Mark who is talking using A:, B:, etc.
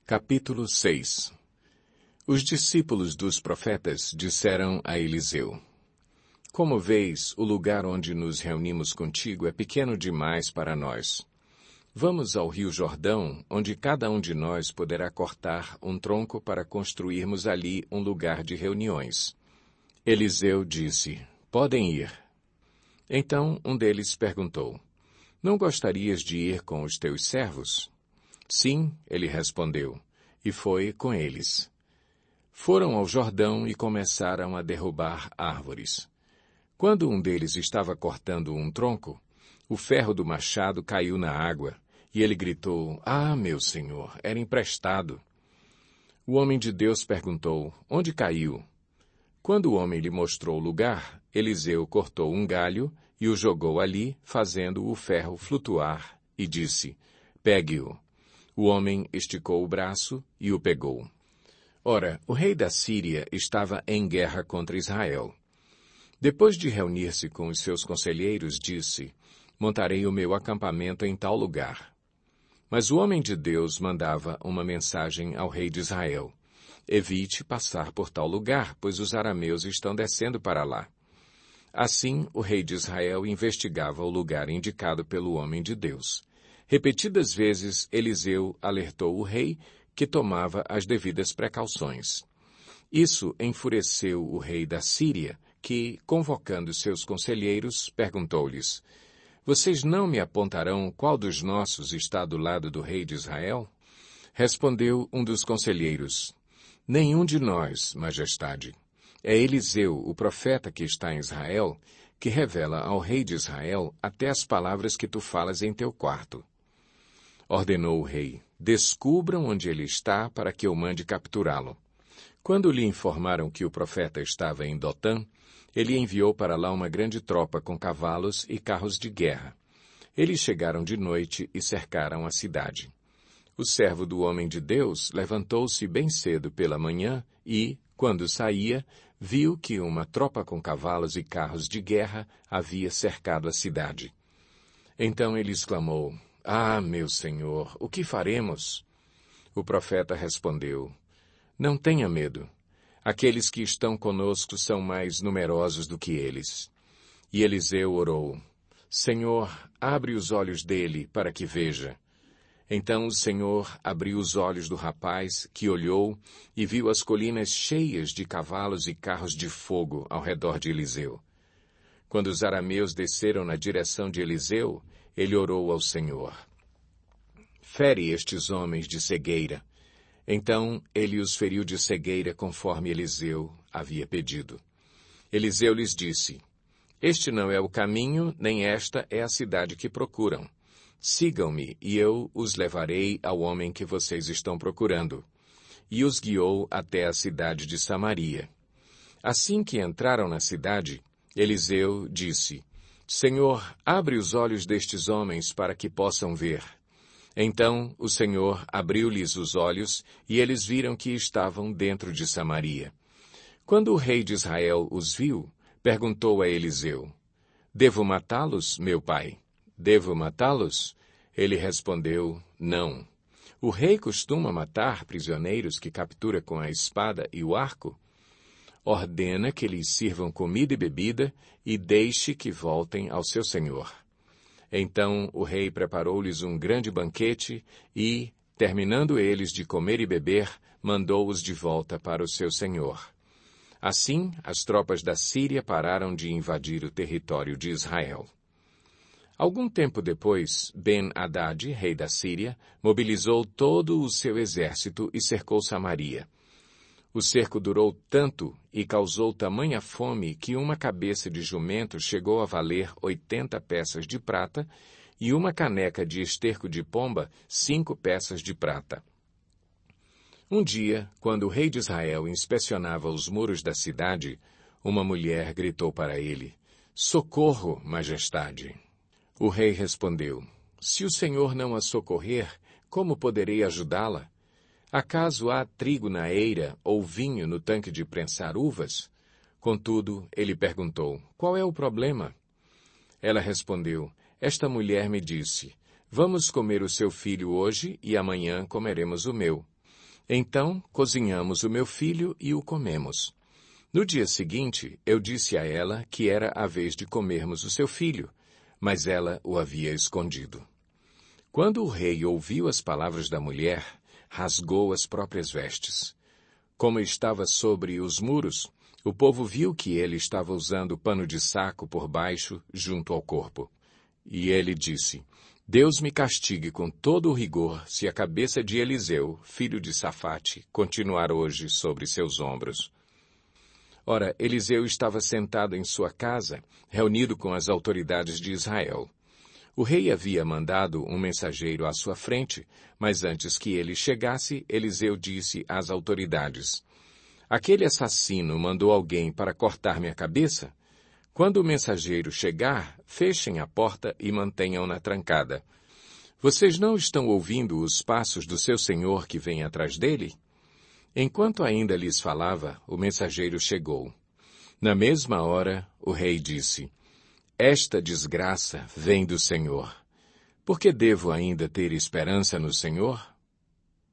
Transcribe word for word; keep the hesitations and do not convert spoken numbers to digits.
A: Capítulo seis. Os discípulos dos profetas disseram a Eliseu: Como vês, o lugar onde nos reunimos contigo é pequeno demais para nós. Vamos ao rio Jordão, onde cada um de nós poderá cortar um tronco para construirmos ali um lugar de reuniões. Eliseu disse: Podem ir. Então um deles perguntou: Não gostarias de ir com os teus servos? Sim, ele respondeu, e foi com eles. Foram ao Jordão e começaram a derrubar árvores. Quando um deles estava cortando um tronco, o ferro do machado caiu na água, e ele gritou: Ah, meu senhor, era emprestado. O homem de Deus perguntou: Onde caiu? Quando o homem lhe mostrou o lugar, Eliseu cortou um galho e o jogou ali, fazendo o ferro flutuar, e disse: Pegue-o. O homem esticou o braço e o pegou. Ora, o rei da Síria estava em guerra contra Israel. Depois de reunir-se com os seus conselheiros, disse: Montarei o meu acampamento em tal lugar. Mas o homem de Deus mandava uma mensagem ao rei de Israel: Evite passar por tal lugar, pois os arameus estão descendo para lá. Assim, o rei de Israel investigava o lugar indicado pelo homem de Deus. Repetidas vezes, Eliseu alertou o rei, que tomava as devidas precauções. Isso enfureceu o rei da Síria, que, convocando seus conselheiros, perguntou-lhes: Vocês não me apontarão qual dos nossos está do lado do rei de Israel? Respondeu um dos conselheiros: Nenhum de nós, majestade. É Eliseu, o profeta que está em Israel, que revela ao rei de Israel até as palavras que tu falas em teu quarto. Ordenou o rei: Descubram onde ele está para que eu mande capturá-lo. Quando lhe informaram que o profeta estava em Dotã, ele enviou para lá uma grande tropa com cavalos e carros de guerra. Eles chegaram de noite e cercaram a cidade. O servo do homem de Deus levantou-se bem cedo pela manhã e, quando saía, viu que uma tropa com cavalos e carros de guerra havia cercado a cidade. Então ele exclamou: Ah, meu senhor, o que faremos? O profeta respondeu: Não tenha medo. Aqueles que estão conosco são mais numerosos do que eles. E Eliseu orou: Senhor, abre os olhos dele para que veja. Então o Senhor abriu os olhos do rapaz, que olhou e viu as colinas cheias de cavalos e carros de fogo ao redor de Eliseu. Quando os arameus desceram na direção de Eliseu, ele orou ao Senhor: Fere estes homens de cegueira. Então ele os feriu de cegueira conforme Eliseu havia pedido. Eliseu lhes disse: Este não é o caminho, nem esta é a cidade que procuram. Sigam-me, e eu os levarei ao homem que vocês estão procurando. E os guiou até a cidade de Samaria. Assim que entraram na cidade, Eliseu disse: Senhor, abre os olhos destes homens para que possam ver. Então o Senhor abriu-lhes os olhos, e eles viram que estavam dentro de Samaria. Quando o rei de Israel os viu, perguntou a Eliseu: Devo matá-los, meu pai? Devo matá-los? Ele respondeu: Não. O rei costuma matar prisioneiros que captura com a espada e o arco? Ordena que lhes sirvam comida e bebida e deixe que voltem ao seu senhor. Então o rei preparou-lhes um grande banquete e, terminando eles de comer e beber, mandou-os de volta para o seu senhor. Assim, as tropas da Síria pararam de invadir o território de Israel. Algum tempo depois, Ben-Hadad, rei da Síria, mobilizou todo o seu exército e cercou Samaria. O cerco durou tanto e causou tamanha fome que uma cabeça de jumento chegou a valer oitenta peças de prata e uma caneca de esterco de pomba cinco peças de prata. Um dia, quando o rei de Israel inspecionava os muros da cidade, uma mulher gritou para ele: Socorro, majestade! O rei respondeu: Se o Senhor não a socorrer, como poderei ajudá-la? Acaso há trigo na eira ou vinho no tanque de prensar uvas? Contudo, ele perguntou: Qual é o problema? Ela respondeu: Esta mulher me disse: Vamos comer o seu filho hoje e amanhã comeremos o meu. Então cozinhamos o meu filho e o comemos. No dia seguinte, eu disse a ela que era a vez de comermos o seu filho, mas ela o havia escondido. Quando o rei ouviu as palavras da mulher, rasgou as próprias vestes. Como estava sobre os muros, o povo viu que ele estava usando pano de saco por baixo, junto ao corpo. E ele disse, Deus me castigue com todo o rigor se a cabeça de Eliseu, filho de Safate, continuar hoje sobre seus ombros. Ora, Eliseu estava sentado em sua casa, reunido com as autoridades de Israel. O rei havia mandado um mensageiro à sua frente, mas antes que ele chegasse, Eliseu disse às autoridades, Aquele assassino mandou alguém para cortar minha cabeça? Quando o mensageiro chegar, fechem a porta e mantenham-na trancada. Vocês não estão ouvindo os passos do seu senhor que vem atrás dele? Enquanto ainda lhes falava, o mensageiro chegou. Na mesma hora, o rei disse, Esta desgraça vem do Senhor. Por que devo ainda ter esperança no Senhor?